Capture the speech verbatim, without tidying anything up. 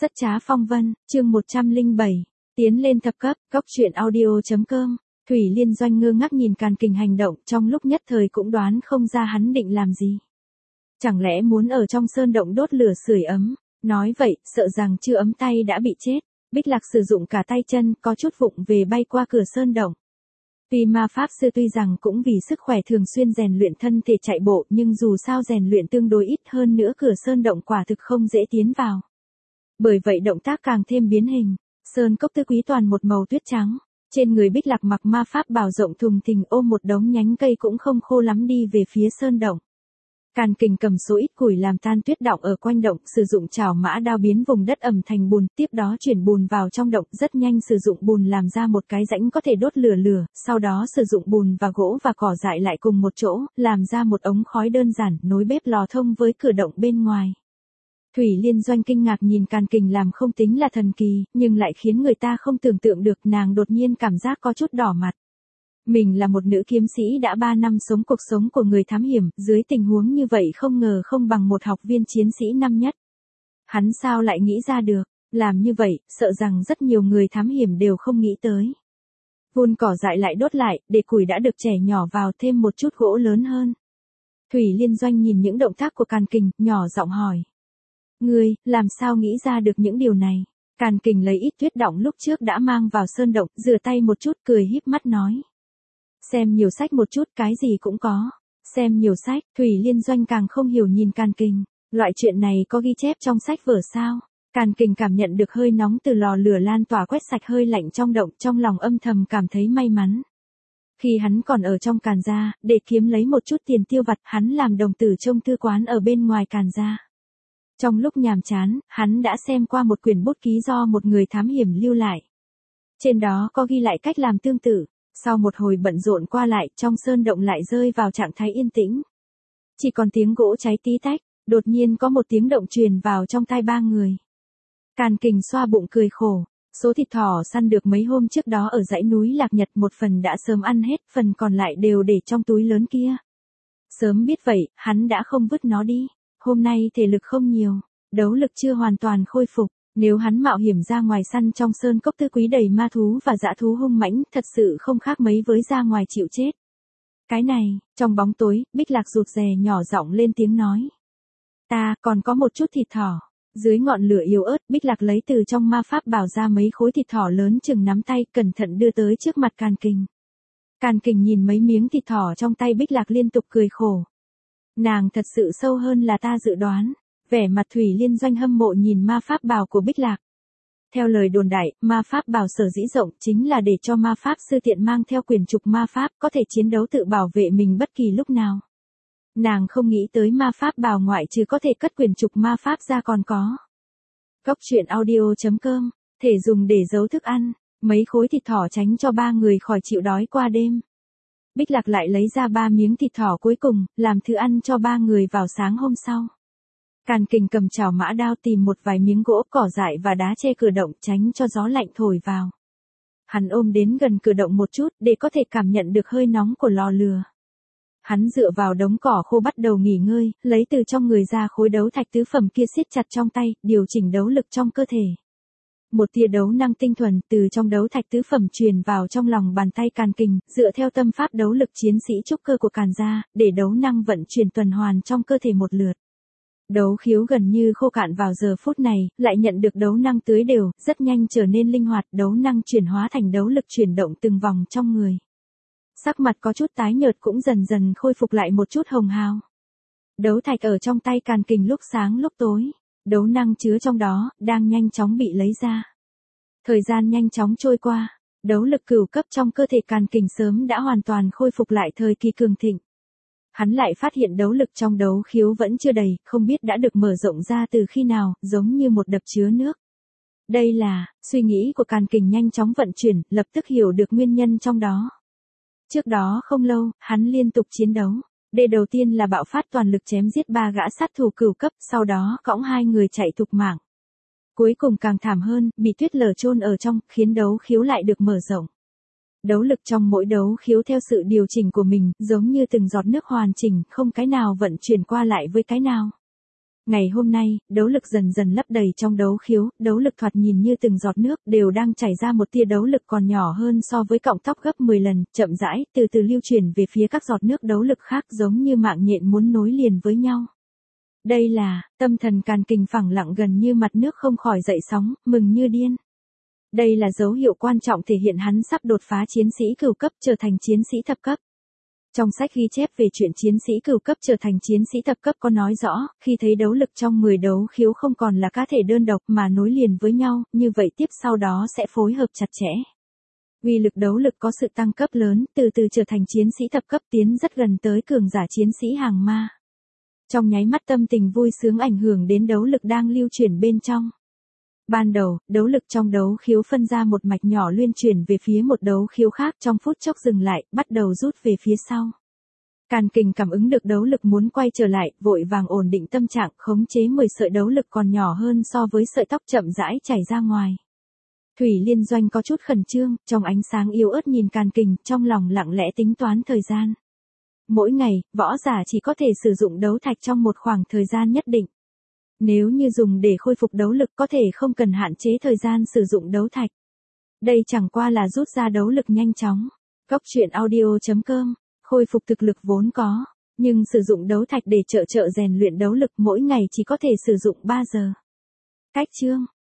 Rất trá phong vân, chương một trăm lẻ bảy, tiến lên thập cấp, góc truyện audio.com, Thủy Liên Doanh ngơ ngác nhìn Càn Kình hành động, trong lúc nhất thời cũng đoán không ra hắn định làm gì. Chẳng lẽ muốn ở trong sơn động đốt lửa sưởi ấm, nói vậy, sợ rằng chưa ấm tay đã bị chết, Bích Lạc sử dụng cả tay chân, có chút vụng về bay qua cửa sơn động. Tuy ma pháp sư tuy rằng cũng vì sức khỏe thường xuyên rèn luyện thân thể chạy bộ, nhưng dù sao rèn luyện tương đối ít hơn nữa cửa sơn động quả thực không dễ tiến vào. Bởi vậy động tác càng thêm biến hình, sơn cốc tứ quý toàn một màu tuyết trắng, trên người Bích Lạc mặc ma pháp bào rộng thùng thình ôm một đống nhánh cây cũng không khô lắm đi về phía sơn động. Càn Kình cầm số ít củi làm tan tuyết đọng ở quanh động, sử dụng chảo mã đao biến vùng đất ẩm thành bùn, tiếp đó chuyển bùn vào trong động, rất nhanh sử dụng bùn làm ra một cái rãnh có thể đốt lửa lửa, sau đó sử dụng bùn và gỗ và cỏ dại lại cùng một chỗ, làm ra một ống khói đơn giản, nối bếp lò thông với cửa động bên ngoài. Thủy Liên Doanh kinh ngạc nhìn Càn Kình làm không tính là thần kỳ, nhưng lại khiến người ta không tưởng tượng được, nàng đột nhiên cảm giác có chút đỏ mặt. Mình là một nữ kiếm sĩ đã ba năm sống cuộc sống của người thám hiểm, dưới tình huống như vậy không ngờ không bằng một học viên chiến sĩ năm nhất. Hắn sao lại nghĩ ra được, làm như vậy, sợ rằng rất nhiều người thám hiểm đều không nghĩ tới. Vun cỏ dại lại đốt lại, để củi đã được chẻ nhỏ vào, thêm một chút gỗ lớn hơn. Thủy Liên Doanh nhìn những động tác của Càn Kình, nhỏ giọng hỏi. Ngươi, làm sao nghĩ ra được những điều này? Càn Kình lấy ít tuyết đọng lúc trước đã mang vào sơn động, rửa tay một chút, cười híp mắt nói. Xem nhiều sách một chút, cái gì cũng có. Xem nhiều sách, Thủy Liên Doanh càng không hiểu nhìn Càn Kình. Loại chuyện này có ghi chép trong sách vở sao? Càn Kình cảm nhận được hơi nóng từ lò lửa lan tỏa quét sạch hơi lạnh trong động, trong lòng âm thầm cảm thấy may mắn. Khi hắn còn ở trong Càn gia, để kiếm lấy một chút tiền tiêu vặt, hắn làm đồng tử trông thư quán ở bên ngoài Càn gia. Trong lúc nhàm chán, hắn đã xem qua một quyển bút ký do một người thám hiểm lưu lại. Trên đó có ghi lại cách làm tương tự. Sau một hồi bận rộn qua lại, trong sơn động lại rơi vào trạng thái yên tĩnh. Chỉ còn tiếng gỗ cháy tí tách, đột nhiên có một tiếng động truyền vào trong tai ba người. Càn Kình xoa bụng cười khổ, số thịt thỏ săn được mấy hôm trước đó ở dãy núi Lạc Nhật một phần đã sớm ăn hết, phần còn lại đều để trong túi lớn kia. Sớm biết vậy, hắn đã không vứt nó đi. Hôm nay thể lực không nhiều, đấu lực chưa hoàn toàn khôi phục. Nếu hắn mạo hiểm ra ngoài săn trong sơn cốc tứ quý đầy ma thú và dã thú hung mãnh, thật sự không khác mấy với ra ngoài chịu chết. Cái này, trong bóng tối, Bích Lạc rụt rè nhỏ giọng lên tiếng nói. Ta, còn có một chút thịt thỏ. Dưới ngọn lửa yếu ớt, Bích Lạc lấy từ trong ma pháp bảo ra mấy khối thịt thỏ lớn chừng nắm tay, cẩn thận đưa tới trước mặt Càn Kình. Càn Kình nhìn mấy miếng thịt thỏ trong tay Bích Lạc liên tục cười khổ. Nàng thật sự sâu hơn là ta dự đoán. Vẻ mặt Thủy Liên Doanh hâm mộ nhìn ma pháp bào của Bích Lạc. Theo lời đồn đại, ma pháp bào sở dĩ rộng chính là để cho ma pháp sư tiện mang theo quyền trục ma pháp, có thể chiến đấu tự bảo vệ mình bất kỳ lúc nào. Nàng không nghĩ tới ma pháp bào ngoại trừ có thể cất quyền trục ma pháp ra còn có. Góc truyện audio.com, thể dùng để giấu thức ăn, mấy khối thịt thỏ tránh cho ba người khỏi chịu đói qua đêm. Bích Lạc lại lấy ra ba miếng thịt thỏ cuối cùng, làm thứ ăn cho ba người vào sáng hôm sau. Càn Kình cầm chảo mã đao tìm một vài miếng gỗ, cỏ dại và đá che cửa động, tránh cho gió lạnh thổi vào. Hắn ôm đến gần cửa động một chút, để có thể cảm nhận được hơi nóng của lò lửa. Hắn dựa vào đống cỏ khô bắt đầu nghỉ ngơi, lấy từ trong người ra khối đấu thạch tứ phẩm kia siết chặt trong tay, điều chỉnh đấu lực trong cơ thể. Một tia đấu năng tinh thuần từ trong đấu thạch tứ phẩm truyền vào trong lòng bàn tay Càn Kình, dựa theo tâm pháp đấu lực chiến sĩ trúc cơ của Càn gia, để đấu năng vận chuyển tuần hoàn trong cơ thể một lượt. Đấu khiếu gần như khô cạn vào giờ phút này, lại nhận được đấu năng tưới đều, rất nhanh trở nên linh hoạt, đấu năng chuyển hóa thành đấu lực chuyển động từng vòng trong người. Sắc mặt có chút tái nhợt cũng dần dần khôi phục lại một chút hồng hào. Đấu thạch ở trong tay Càn Kình lúc sáng lúc tối, đấu năng chứa trong đó, đang nhanh chóng bị lấy ra. Thời gian nhanh chóng trôi qua, đấu lực cửu cấp trong cơ thể Càn Kình sớm đã hoàn toàn khôi phục lại thời kỳ cường thịnh. Hắn lại phát hiện đấu lực trong đấu khiếu vẫn chưa đầy, không biết đã được mở rộng ra từ khi nào, giống như một đập chứa nước. Đây là, suy nghĩ của Càn Kình nhanh chóng vận chuyển, lập tức hiểu được nguyên nhân trong đó. Trước đó không lâu, hắn liên tục chiến đấu. Đề đầu tiên là bạo phát toàn lực chém giết ba gã sát thủ cửu cấp, sau đó cõng hai người chạy thục mạng. Cuối cùng càng thảm hơn, bị tuyết lở chôn ở trong, khiến đấu khiếu lại được mở rộng. Đấu lực trong mỗi đấu khiếu theo sự điều chỉnh của mình, giống như từng giọt nước hoàn chỉnh, không cái nào vận chuyển qua lại với cái nào. Ngày hôm nay, đấu lực dần dần lấp đầy trong đấu khiếu, đấu lực thoạt nhìn như từng giọt nước đều đang chảy ra một tia đấu lực còn nhỏ hơn so với cọng tóc gấp mười lần, chậm rãi, từ từ lưu chuyển về phía các giọt nước đấu lực khác giống như mạng nhện muốn nối liền với nhau. Đây là, tâm thần Càn Kình phẳng lặng gần như mặt nước không khỏi dậy sóng, mừng như điên. Đây là dấu hiệu quan trọng thể hiện hắn sắp đột phá chiến sĩ cửu cấp trở thành chiến sĩ thập cấp. Trong sách ghi chép về chuyện chiến sĩ cửu cấp trở thành chiến sĩ thập cấp có nói rõ, khi thấy đấu lực trong mười đấu khiếu không còn là cá thể đơn độc mà nối liền với nhau, như vậy tiếp sau đó sẽ phối hợp chặt chẽ. Uy lực đấu lực có sự tăng cấp lớn, từ từ trở thành chiến sĩ thập cấp tiến rất gần tới cường giả chiến sĩ hàng ma. Trong nháy mắt tâm tình vui sướng ảnh hưởng đến đấu lực đang lưu chuyển bên trong. Ban đầu, đấu lực trong đấu khiếu phân ra một mạch nhỏ luyên chuyển về phía một đấu khiếu khác trong phút chốc dừng lại, bắt đầu rút về phía sau. Càn Kình cảm ứng được đấu lực muốn quay trở lại, vội vàng ổn định tâm trạng, khống chế mười sợi đấu lực còn nhỏ hơn so với sợi tóc chậm rãi chảy ra ngoài. Thủy Liên Doanh có chút khẩn trương, trong ánh sáng yếu ớt nhìn Càn Kình, trong lòng lặng lẽ tính toán thời gian. Mỗi ngày, võ giả chỉ có thể sử dụng đấu thạch trong một khoảng thời gian nhất định. Nếu như dùng để khôi phục đấu lực có thể không cần hạn chế thời gian sử dụng đấu thạch. Đây chẳng qua là rút ra đấu lực nhanh chóng. Cốc truyện audio chấm com, khôi phục thực lực vốn có, nhưng sử dụng đấu thạch để trợ trợ rèn luyện đấu lực mỗi ngày chỉ có thể sử dụng ba giờ. Cách chương